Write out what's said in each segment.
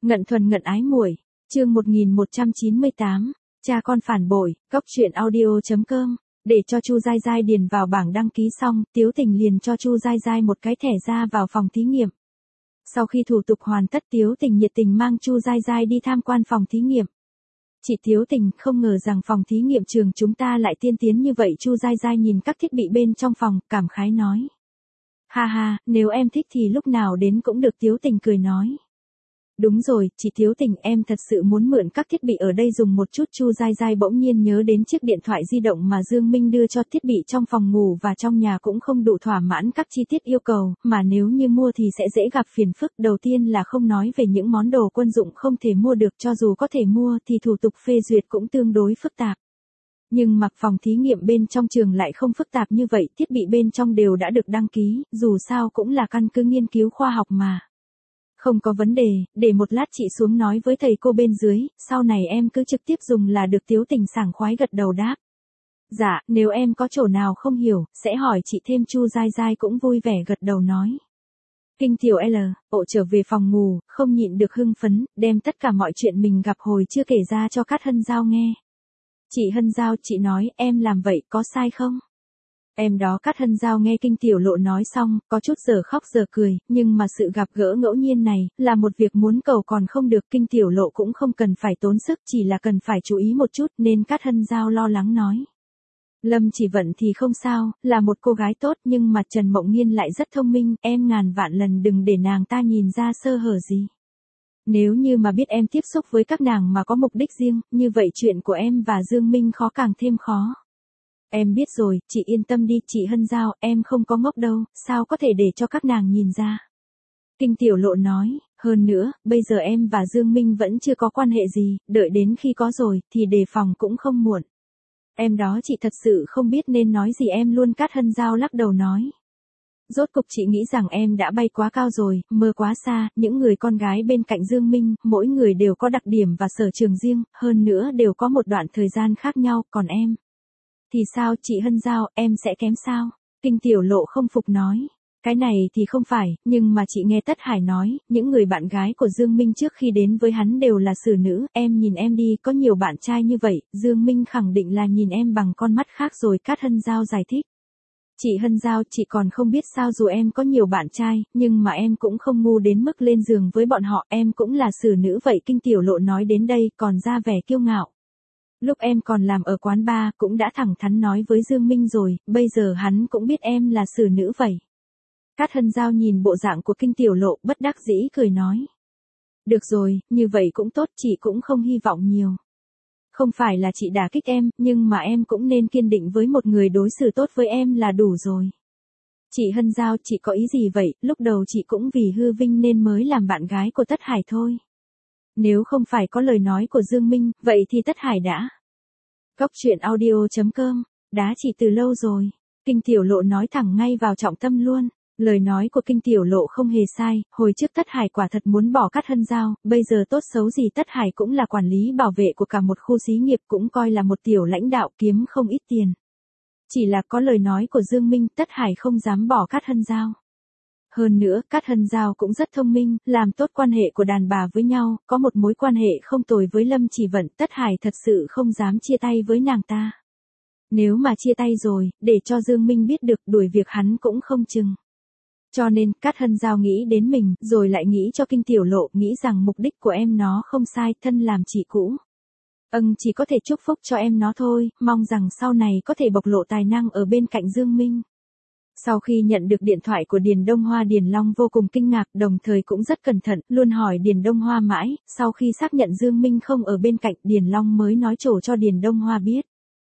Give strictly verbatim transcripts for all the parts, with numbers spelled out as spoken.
Ngận thuần ngận ái muội, chương một nghìn một trăm chín mươi tám, cha con phản bội, góc truyện audio.com. Để cho Chu Giai Giai điền vào bảng đăng ký xong, Tiếu Tình liền cho Chu Giai Giai một cái thẻ ra vào phòng thí nghiệm. Sau khi thủ tục hoàn tất, Tiếu Tình nhiệt tình mang Chu Giai Giai đi tham quan phòng thí nghiệm. Chị Tiếu Tình, không ngờ rằng phòng thí nghiệm trường chúng ta lại tiên tiến như vậy. Chu Giai Giai nhìn các thiết bị bên trong phòng, cảm khái nói. Ha ha, nếu em thích thì lúc nào đến cũng được, Tiếu Tình cười nói. Đúng rồi, chị Tiếu Tình, em thật sự muốn mượn các thiết bị ở đây dùng một chút. Chu Giai Giai bỗng nhiên nhớ đến chiếc điện thoại di động mà Dương Minh đưa cho. Thiết bị trong phòng ngủ và trong nhà cũng không đủ thỏa mãn các chi tiết yêu cầu, mà nếu như mua thì sẽ dễ gặp phiền phức. Đầu tiên là không nói về những món đồ quân dụng không thể mua được, cho dù có thể mua thì thủ tục phê duyệt cũng tương đối phức tạp. Nhưng mặc phòng thí nghiệm bên trong trường lại không phức tạp như vậy, thiết bị bên trong đều đã được đăng ký, dù sao cũng là căn cứ nghiên cứu khoa học mà. Không có vấn đề, để một lát chị xuống nói với thầy cô bên dưới, sau này em cứ trực tiếp dùng là được. Tiếu Tình sảng khoái gật đầu đáp. Dạ, nếu em có chỗ nào không hiểu, sẽ hỏi chị thêm. Chu Giai Giai cũng vui vẻ gật đầu nói. Kinh Tiểu L, ộ trở về phòng ngủ, không nhịn được hưng phấn, đem tất cả mọi chuyện mình gặp hồi chưa kể ra cho Cát Hân Giao nghe. Chị Hân Giao, chị nói, em làm vậy có sai không? Em đó. Cát Hân Giao nghe Kinh Tiểu Lộ nói xong, có chút giờ khóc giờ cười, nhưng mà sự gặp gỡ ngẫu nhiên này, là một việc muốn cầu còn không được. Kinh Tiểu Lộ cũng không cần phải tốn sức, chỉ là cần phải chú ý một chút, nên Cát Hân Giao lo lắng nói. Lâm Chỉ Vận thì không sao, là một cô gái tốt, nhưng mà Trần Mộng Nghiên lại rất thông minh, em ngàn vạn lần đừng để nàng ta nhìn ra sơ hở gì. Nếu như mà biết em tiếp xúc với các nàng mà có mục đích riêng, như vậy chuyện của em và Dương Minh khó càng thêm khó. Em biết rồi, chị yên tâm đi. Chị Hân Giao, em không có ngốc đâu, sao có thể để cho các nàng nhìn ra. Kinh Tiểu Lộ nói, hơn nữa, bây giờ em và Dương Minh vẫn chưa có quan hệ gì, đợi đến khi có rồi, thì đề phòng cũng không muộn. Em đó, chị thật sự không biết nên nói gì em luôn. Cát Hân Giao lắc đầu nói. Rốt cục chị nghĩ rằng em đã bay quá cao rồi, mơ quá xa. Những người con gái bên cạnh Dương Minh, mỗi người đều có đặc điểm và sở trường riêng, hơn nữa đều có một đoạn thời gian khác nhau, còn em. Thì sao, chị Hân Giao, em sẽ kém sao? Kinh Tiểu Lộ không phục nói. Cái này thì không phải, nhưng mà chị nghe Tất Hải nói, những người bạn gái của Dương Minh trước khi đến với hắn đều là xử nữ. Em nhìn em đi, có nhiều bạn trai như vậy, Dương Minh khẳng định là nhìn em bằng con mắt khác rồi. Cát Hân Giao giải thích. Chị Hân Giao, chị còn không biết sao, dù em có nhiều bạn trai, nhưng mà em cũng không ngu đến mức lên giường với bọn họ, em cũng là xử nữ vậy. Kinh Tiểu Lộ nói đến đây, còn ra vẻ kiêu ngạo. Lúc em còn làm ở quán bar, cũng đã thẳng thắn nói với Dương Minh rồi, bây giờ hắn cũng biết em là xử nữ vậy. Cát Hân Giao nhìn bộ dạng của Kinh Tiểu Lộ, bất đắc dĩ cười nói. Được rồi, như vậy cũng tốt, chị cũng không hy vọng nhiều. Không phải là chị đả kích em, nhưng mà em cũng nên kiên định với một người đối xử tốt với em là đủ rồi. Chị Hân Giao, chị có ý gì vậy? Lúc đầu chị cũng vì hư vinh nên mới làm bạn gái của Tất Hải thôi. Nếu không phải có lời nói của Dương Minh, vậy thì Tất Hải đã. Góc truyện audio.com, đá chị từ lâu rồi. Kinh Tiểu Lộ nói thẳng ngay vào trọng tâm luôn. Lời nói của Kinh Tiểu Lộ không hề sai, hồi trước Tất Hải quả thật muốn bỏ Cát Hân Giao, bây giờ tốt xấu gì Tất Hải cũng là quản lý bảo vệ của cả một khu xí nghiệp, cũng coi là một tiểu lãnh đạo, kiếm không ít tiền. Chỉ là có lời nói của Dương Minh, Tất Hải không dám bỏ Cát Hân Giao. Hơn nữa, Cát Hân Giao cũng rất thông minh, làm tốt quan hệ của đàn bà với nhau, có một mối quan hệ không tồi với Lâm Chỉ Vận. Tất Hải thật sự không dám chia tay với nàng ta. Nếu mà chia tay rồi, để cho Dương Minh biết được, đuổi việc hắn cũng không chừng. Cho nên, Cát Hân Giao nghĩ đến mình, rồi lại nghĩ cho Kinh Tiểu Lộ, nghĩ rằng mục đích của em nó không sai, thân làm chị cũ. Ừm, chỉ có thể chúc phúc cho em nó thôi, mong rằng sau này có thể bộc lộ tài năng ở bên cạnh Dương Minh. Sau khi nhận được điện thoại của Điền Đông Hoa, Điền Long vô cùng kinh ngạc, đồng thời cũng rất cẩn thận, luôn hỏi Điền Đông Hoa mãi. Sau khi xác nhận Dương Minh không ở bên cạnh, Điền Long mới nói trổ cho Điền Đông Hoa biết.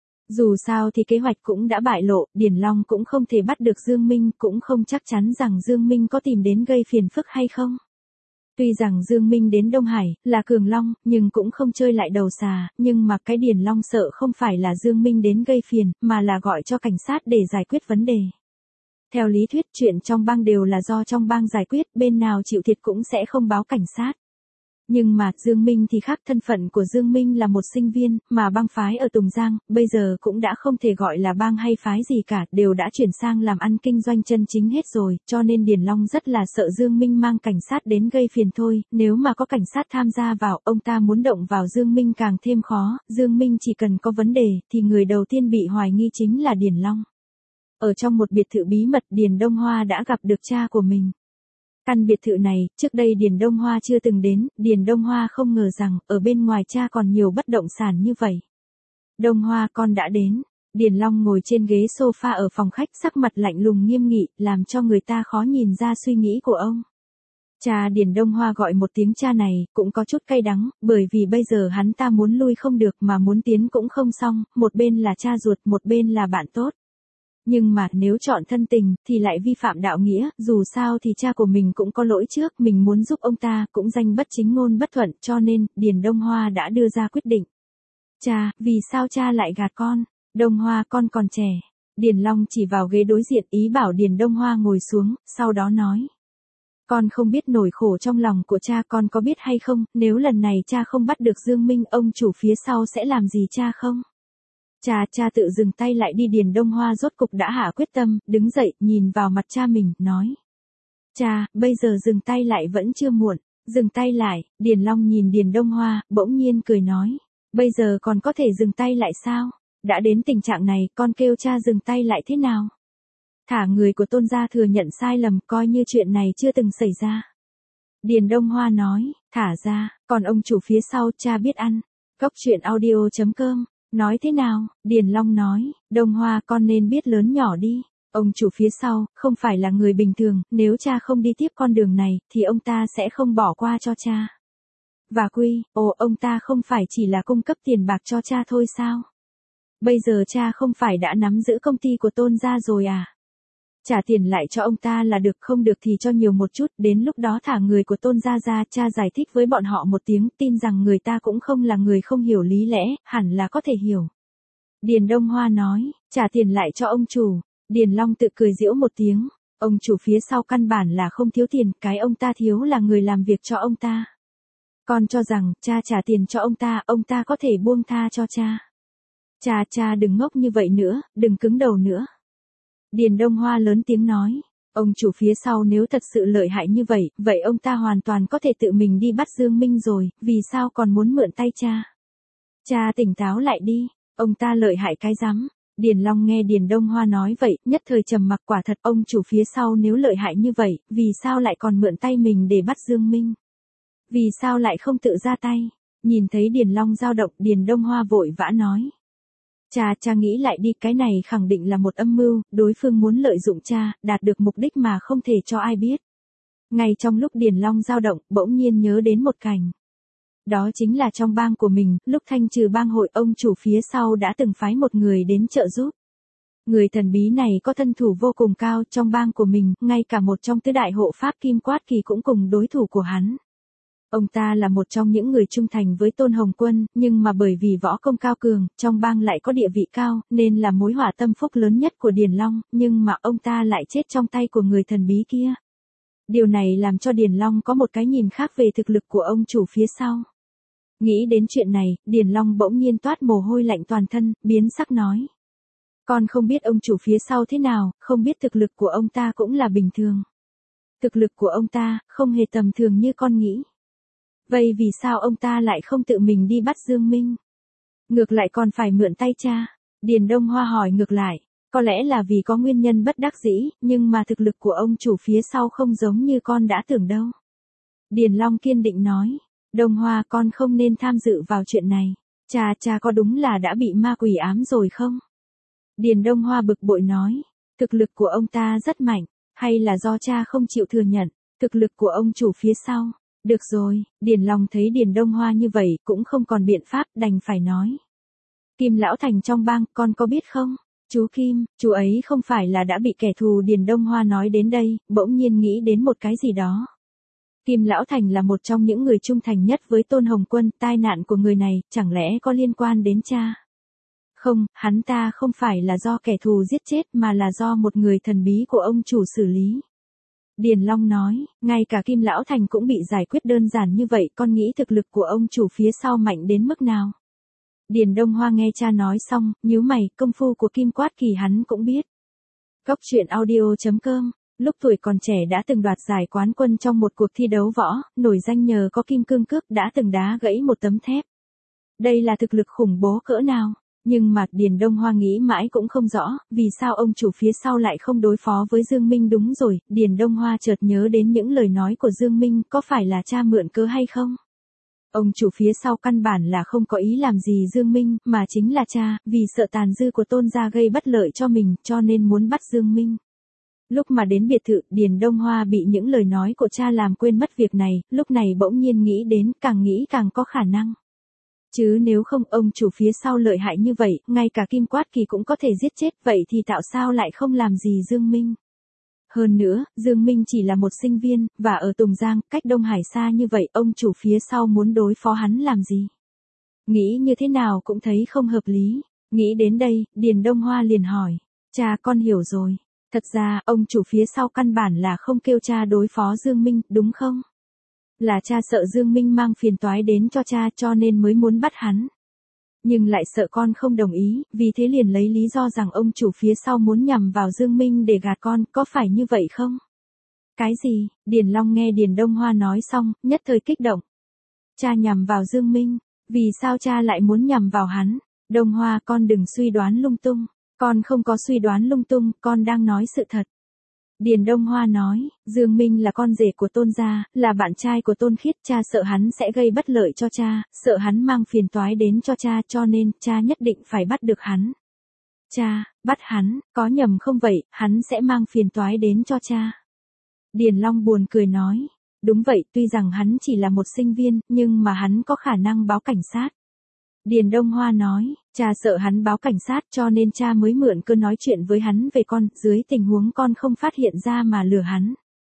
Dù sao thì kế hoạch cũng đã bại lộ, Điền Long cũng không thể bắt được Dương Minh, cũng không chắc chắn rằng Dương Minh có tìm đến gây phiền phức hay không. Tuy rằng Dương Minh đến Đông Hải, là Cường Long, nhưng cũng không chơi lại đầu xà, nhưng mà cái Điền Long sợ không phải là Dương Minh đến gây phiền, mà là gọi cho cảnh sát để giải quyết vấn đề. Theo lý thuyết, chuyện trong bang đều là do trong bang giải quyết, bên nào chịu thiệt cũng sẽ không báo cảnh sát. Nhưng mà, Dương Minh thì khác, thân phận của Dương Minh là một sinh viên, mà bang phái ở Tùng Giang, bây giờ cũng đã không thể gọi là bang hay phái gì cả, đều đã chuyển sang làm ăn kinh doanh chân chính hết rồi, cho nên Điền Long rất là sợ Dương Minh mang cảnh sát đến gây phiền thôi, nếu mà có cảnh sát tham gia vào, ông ta muốn động vào Dương Minh càng thêm khó, Dương Minh chỉ cần có vấn đề, thì người đầu tiên bị hoài nghi chính là Điền Long. Ở trong một biệt thự bí mật, Điền Đông Hoa đã gặp được cha của mình. Căn biệt thự này, trước đây Điền Đông Hoa chưa từng đến, Điền Đông Hoa không ngờ rằng, ở bên ngoài cha còn nhiều bất động sản như vậy. Đông Hoa, con đã đến. Điền Long ngồi trên ghế sofa ở phòng khách, sắc mặt lạnh lùng nghiêm nghị, làm cho người ta khó nhìn ra suy nghĩ của ông. Cha Điền Đông Hoa gọi một tiếng cha này, cũng có chút cay đắng, bởi vì bây giờ hắn ta muốn lui không được mà muốn tiến cũng không xong, một bên là cha ruột, một bên là bạn tốt. Nhưng mà nếu chọn thân tình, thì lại vi phạm đạo nghĩa, dù sao thì cha của mình cũng có lỗi trước, mình muốn giúp ông ta, cũng danh bất chính ngôn bất thuận, cho nên, Điền Đông Hoa đã đưa ra quyết định. Cha, vì sao cha lại gạt con? Đông Hoa, con còn trẻ. Điền Long chỉ vào ghế đối diện, ý bảo Điền Đông Hoa ngồi xuống, sau đó nói. Con không biết nỗi khổ trong lòng của cha, con có biết hay không, nếu lần này cha không bắt được Dương Minh, ông chủ phía sau sẽ làm gì cha không? Cha, cha tự dừng tay lại đi. Điền Đông Hoa rốt cục đã hạ quyết tâm, đứng dậy, nhìn vào mặt cha mình, nói. Cha, bây giờ dừng tay lại vẫn chưa muộn, dừng tay lại, Điền Long nhìn Điền Đông Hoa, bỗng nhiên cười nói. Bây giờ còn có thể dừng tay lại sao? Đã đến tình trạng này, con kêu cha dừng tay lại thế nào? Thả người của Tôn gia thừa nhận sai lầm, coi như chuyện này chưa từng xảy ra. Điền Đông Hoa nói, thả ra, còn ông chủ phía sau, cha biết ăn. Cốc truyện audio chấm com. Nói thế nào? Điền Long nói, Đông Hoa, con nên biết lớn nhỏ đi. Ông chủ phía sau, không phải là người bình thường, nếu cha không đi tiếp con đường này, thì ông ta sẽ không bỏ qua cho cha. Và quy, ồ, ông ta không phải chỉ là cung cấp tiền bạc cho cha thôi sao? Bây giờ cha không phải đã nắm giữ công ty của Tôn gia rồi à? Trả tiền lại cho ông ta là được, không được thì cho nhiều một chút, đến lúc đó thả người của Tôn gia ra, cha giải thích với bọn họ một tiếng, tin rằng người ta cũng không là người không hiểu lý lẽ, hẳn là có thể hiểu. Điền Đông Hoa nói, trả tiền lại cho ông chủ. Điền Long tự cười giễu một tiếng, ông chủ phía sau căn bản là không thiếu tiền, cái ông ta thiếu là người làm việc cho ông ta. Con cho rằng, cha trả tiền cho ông ta, ông ta có thể buông tha cho cha. Cha, cha đừng ngốc như vậy nữa, đừng cứng đầu nữa. Điền Đông Hoa lớn tiếng nói, ông chủ phía sau nếu thật sự lợi hại như vậy, vậy ông ta hoàn toàn có thể tự mình đi bắt Dương Minh rồi, vì sao còn muốn mượn tay cha? Cha tỉnh táo lại đi, ông ta lợi hại cái rắm. Điền Long nghe Điền Đông Hoa nói vậy, nhất thời trầm mặc, quả thật ông chủ phía sau nếu lợi hại như vậy, vì sao lại còn mượn tay mình để bắt Dương Minh? Vì sao lại không tự ra tay? Nhìn thấy Điền Long dao động, Điền Đông Hoa vội vã nói. Cha, cha nghĩ lại đi, cái này khẳng định là một âm mưu, đối phương muốn lợi dụng cha, đạt được mục đích mà không thể cho ai biết. Ngay trong lúc Điền Long dao động, bỗng nhiên nhớ đến một cảnh. Đó chính là trong bang của mình, lúc thanh trừ bang hội, ông chủ phía sau đã từng phái một người đến trợ giúp. Người thần bí này có thân thủ vô cùng cao, trong bang của mình, ngay cả một trong tứ đại hộ pháp Kim Quát Kỳ cũng cùng đối thủ của hắn. Ông ta là một trong những người trung thành với Tôn Hồng Quân, nhưng mà bởi vì võ công cao cường, trong bang lại có địa vị cao, nên là mối họa tâm phúc lớn nhất của Điền Long, nhưng mà ông ta lại chết trong tay của người thần bí kia. Điều này làm cho Điền Long có một cái nhìn khác về thực lực của ông chủ phía sau. Nghĩ đến chuyện này, Điền Long bỗng nhiên toát mồ hôi lạnh toàn thân, biến sắc nói. Con không biết ông chủ phía sau thế nào, không biết thực lực của ông ta cũng là bình thường. Thực lực của ông ta, không hề tầm thường như con nghĩ. Vậy vì sao ông ta lại không tự mình đi bắt Dương Minh? Ngược lại còn phải mượn tay cha? Điền Đông Hoa hỏi ngược lại, có lẽ là vì có nguyên nhân bất đắc dĩ, nhưng mà thực lực của ông chủ phía sau không giống như con đã tưởng đâu. Điền Long kiên định nói, Đông Hoa, con không nên tham dự vào chuyện này. Cha, cha có đúng là đã bị ma quỷ ám rồi không? Điền Đông Hoa bực bội nói, thực lực của ông ta rất mạnh, hay là do cha không chịu thừa nhận, thực lực của ông chủ phía sau? Được rồi, Điền Long thấy Điền Đông Hoa như vậy, cũng không còn biện pháp, đành phải nói. Kim Lão Thành trong bang, con có biết không? Chú Kim, chú ấy không phải là đã bị kẻ thù? Điền Đông Hoa nói đến đây, bỗng nhiên nghĩ đến một cái gì đó. Kim Lão Thành là một trong những người trung thành nhất với Tôn Hồng Quân, tai nạn của người này, chẳng lẽ có liên quan đến cha? Không, hắn ta không phải là do kẻ thù giết chết mà là do một người thần bí của ông chủ xử lý. Điền Long nói, ngay cả Kim Lão Thành cũng bị giải quyết đơn giản như vậy, con nghĩ thực lực của ông chủ phía sau mạnh đến mức nào? Điền Đông Hoa nghe cha nói xong, nhíu mày, công phu của Kim Quát Kỳ hắn cũng biết. Cốc truyện audio chấm com, lúc tuổi còn trẻ đã từng đoạt giải quán quân trong một cuộc thi đấu võ, nổi danh nhờ có kim cương cước đã từng đá gãy một tấm thép. Đây là thực lực khủng bố cỡ nào? Nhưng mà Điền Đông Hoa nghĩ mãi cũng không rõ, vì sao ông chủ phía sau lại không đối phó với Dương Minh. Đúng rồi, Điền Đông Hoa chợt nhớ đến những lời nói của Dương Minh, có phải là cha mượn cớ hay không? Ông chủ phía sau căn bản là không có ý làm gì Dương Minh, mà chính là cha, vì sợ tàn dư của Tôn gia gây bất lợi cho mình, cho nên muốn bắt Dương Minh. Lúc mà đến biệt thự, Điền Đông Hoa bị những lời nói của cha làm quên mất việc này, lúc này bỗng nhiên nghĩ đến, càng nghĩ càng có khả năng. Chứ nếu không ông chủ phía sau lợi hại như vậy, ngay cả Kim Quát Kỳ cũng có thể giết chết, vậy thì tạo sao lại không làm gì Dương Minh? Hơn nữa, Dương Minh chỉ là một sinh viên, và ở Tùng Giang, cách Đông Hải xa như vậy, ông chủ phía sau muốn đối phó hắn làm gì? Nghĩ như thế nào cũng thấy không hợp lý. Nghĩ đến đây, Điền Đông Hoa liền hỏi, cha con hiểu rồi. Thật ra, ông chủ phía sau căn bản là không kêu cha đối phó Dương Minh, đúng không? Là cha sợ Dương Minh mang phiền toái đến cho cha cho nên mới muốn bắt hắn. Nhưng lại sợ con không đồng ý, vì thế liền lấy lý do rằng ông chủ phía sau muốn nhằm vào Dương Minh để gạt con, có phải như vậy không? Cái gì? Điền Long nghe Điền Đông Hoa nói xong, nhất thời kích động. Cha nhằm vào Dương Minh, vì sao cha lại muốn nhằm vào hắn? Đông Hoa, con đừng suy đoán lung tung, con không có suy đoán lung tung, con đang nói sự thật. Điền Đông Hoa nói, Dương Minh là con rể của Tôn gia, là bạn trai của Tôn Khiết, cha sợ hắn sẽ gây bất lợi cho cha, sợ hắn mang phiền toái đến cho cha, cho nên cha nhất định phải bắt được hắn. Cha, bắt hắn, có nhầm không vậy, hắn sẽ mang phiền toái đến cho cha. Điền Long buồn cười nói, đúng vậy, tuy rằng hắn chỉ là một sinh viên, nhưng mà hắn có khả năng báo cảnh sát. Điền Đông Hoa nói, cha sợ hắn báo cảnh sát cho nên cha mới mượn cơ nói chuyện với hắn về con, dưới tình huống con không phát hiện ra mà lừa hắn.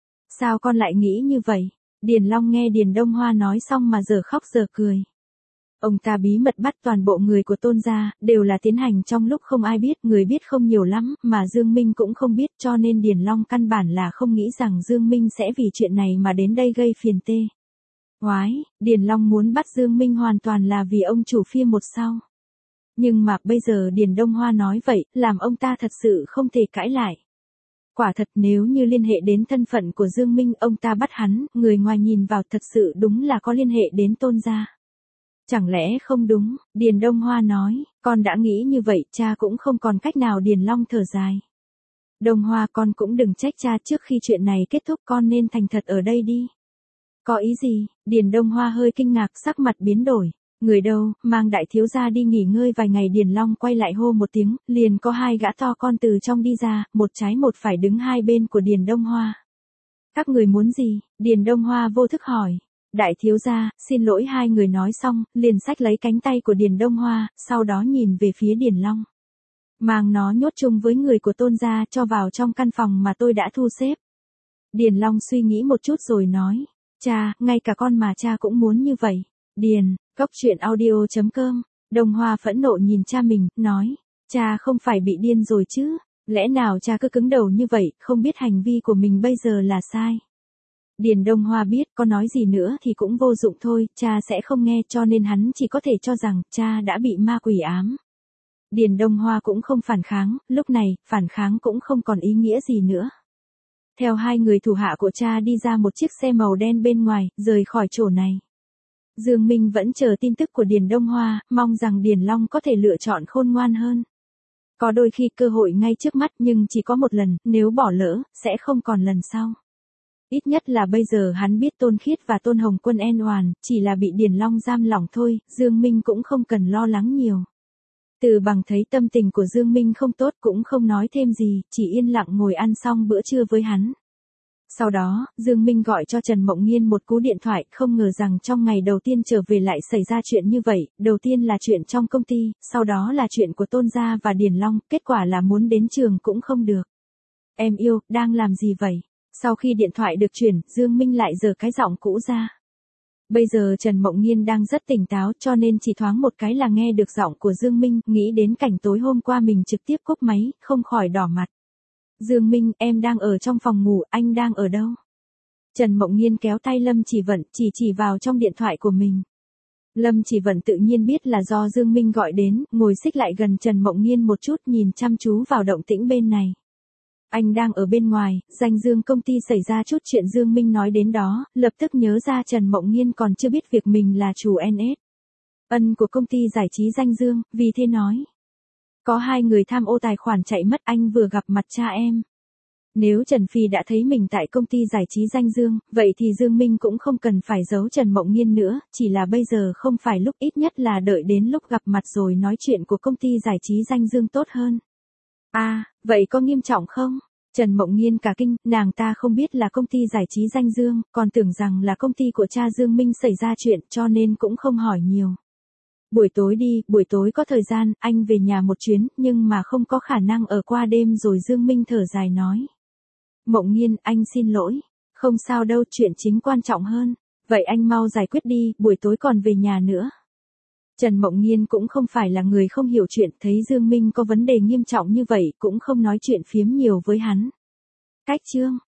Sao con lại nghĩ như vậy? Điền Long nghe Điền Đông Hoa nói xong mà giờ khóc giờ cười. Ông ta bí mật bắt toàn bộ người của Tôn gia, đều là tiến hành trong lúc không ai biết, người biết không nhiều lắm, mà Dương Minh cũng không biết, cho nên Điền Long căn bản là không nghĩ rằng Dương Minh sẽ vì chuyện này mà đến đây gây phiền tê. Ngoái, Điền Long muốn bắt Dương Minh hoàn toàn là vì ông chủ phía một sau. Nhưng mà bây giờ Điền Đông Hoa nói vậy, làm ông ta thật sự không thể cãi lại. Quả thật nếu như liên hệ đến thân phận của Dương Minh, ông ta bắt hắn, người ngoài nhìn vào thật sự đúng là có liên hệ đến Tôn gia. Chẳng lẽ không đúng? Điền Đông Hoa nói, con đã nghĩ như vậy, cha cũng không còn cách nào. Điền Long thở dài. Đông Hoa, con cũng đừng trách cha, trước khi chuyện này kết thúc con nên thành thật ở đây đi. Có ý gì? Điền Đông Hoa hơi kinh ngạc, sắc mặt biến đổi. Người đâu, mang đại thiếu gia đi nghỉ ngơi vài ngày. Điền Long quay lại hô một tiếng, liền có hai gã to con từ trong đi ra, một trái một phải đứng hai bên của Điền Đông Hoa. Các người muốn gì? Điền Đông Hoa vô thức hỏi. Đại thiếu gia, xin lỗi. Hai người nói xong, liền xách lấy cánh tay của Điền Đông Hoa, sau đó nhìn về phía Điền Long. Mang nó nhốt chung với người của Tôn gia, cho vào trong căn phòng mà tôi đã thu xếp. Điền Long suy nghĩ một chút rồi nói. Cha, ngay cả con mà cha cũng muốn như vậy. Điền, cốc truyện audio chấm com, Đông Hoa phẫn nộ nhìn cha mình, nói. Cha không phải bị điên rồi chứ, lẽ nào cha cứ cứng đầu như vậy, không biết hành vi của mình bây giờ là sai. Điền Đông Hoa biết có nói gì nữa thì cũng vô dụng thôi, cha sẽ không nghe, cho nên hắn chỉ có thể cho rằng cha đã bị ma quỷ ám. Điền Đông Hoa cũng không phản kháng, lúc này, phản kháng cũng không còn ý nghĩa gì nữa. Theo hai người thủ hạ của cha đi ra một chiếc xe màu đen bên ngoài, rời khỏi chỗ này. Dương Minh vẫn chờ tin tức của Điền Đông Hoa, mong rằng Điền Long có thể lựa chọn khôn ngoan hơn. Có đôi khi cơ hội ngay trước mắt nhưng chỉ có một lần, nếu bỏ lỡ, sẽ không còn lần sau. Ít nhất là bây giờ hắn biết Tôn Khiết và Tôn Hồng Quân en oàn, chỉ là bị Điền Long giam lỏng thôi, Dương Minh cũng không cần lo lắng nhiều. Từ Bằng thấy tâm tình của Dương Minh không tốt cũng không nói thêm gì, chỉ yên lặng ngồi ăn xong bữa trưa với hắn. Sau đó, Dương Minh gọi cho Trần Mộng Nghiên một cú điện thoại, không ngờ rằng trong ngày đầu tiên trở về lại xảy ra chuyện như vậy, đầu tiên là chuyện trong công ty, sau đó là chuyện của Tôn gia và Điền Long, kết quả là muốn đến trường cũng không được. Em yêu, đang làm gì vậy? Sau khi điện thoại được chuyển, Dương Minh lại giở cái giọng cũ ra. Bây giờ Trần Mộng Nghiên đang rất tỉnh táo cho nên chỉ thoáng một cái là nghe được giọng của Dương Minh, nghĩ đến cảnh tối hôm qua mình trực tiếp cúp máy, không khỏi đỏ mặt. Dương Minh, em đang ở trong phòng ngủ, anh đang ở đâu? Trần Mộng Nhiên kéo tay Lâm Chỉ Vận, chỉ chỉ vào trong điện thoại của mình. Lâm Chỉ Vận tự nhiên biết là do Dương Minh gọi đến, ngồi xích lại gần Trần Mộng Nhiên một chút nhìn chăm chú vào động tĩnh bên này. Anh đang ở bên ngoài, Danh Dương công ty xảy ra chút chuyện Dương Minh nói đến đó, lập tức nhớ ra Trần Mộng Nhiên còn chưa biết việc mình là chủ en ét. Ân của công ty giải trí Danh Dương, vì thế nói. Có hai người tham ô tài khoản chạy mất, anh vừa gặp mặt cha em. Nếu Trần Phi đã thấy mình tại công ty giải trí Danh Dương, vậy thì Dương Minh cũng không cần phải giấu Trần Mộng Nhiên nữa, chỉ là bây giờ không phải lúc, ít nhất là đợi đến lúc gặp mặt rồi nói chuyện của công ty giải trí Danh Dương tốt hơn. À, vậy có nghiêm trọng không? Trần Mộng Nhiên cả kinh, nàng ta không biết là công ty giải trí Danh Dương, còn tưởng rằng là công ty của cha Dương Minh xảy ra chuyện cho nên cũng không hỏi nhiều. Buổi tối đi, buổi tối có thời gian, anh về nhà một chuyến, nhưng mà không có khả năng ở qua đêm rồi. Dương Minh thở dài nói. Mộng Nhiên, anh xin lỗi. Không sao đâu, chuyện chính quan trọng hơn. Vậy anh mau giải quyết đi, buổi tối còn về nhà nữa. Trần Mộng Nhiên cũng không phải là người không hiểu chuyện, thấy Dương Minh có vấn đề nghiêm trọng như vậy cũng không nói chuyện phiếm nhiều với hắn. Cách chương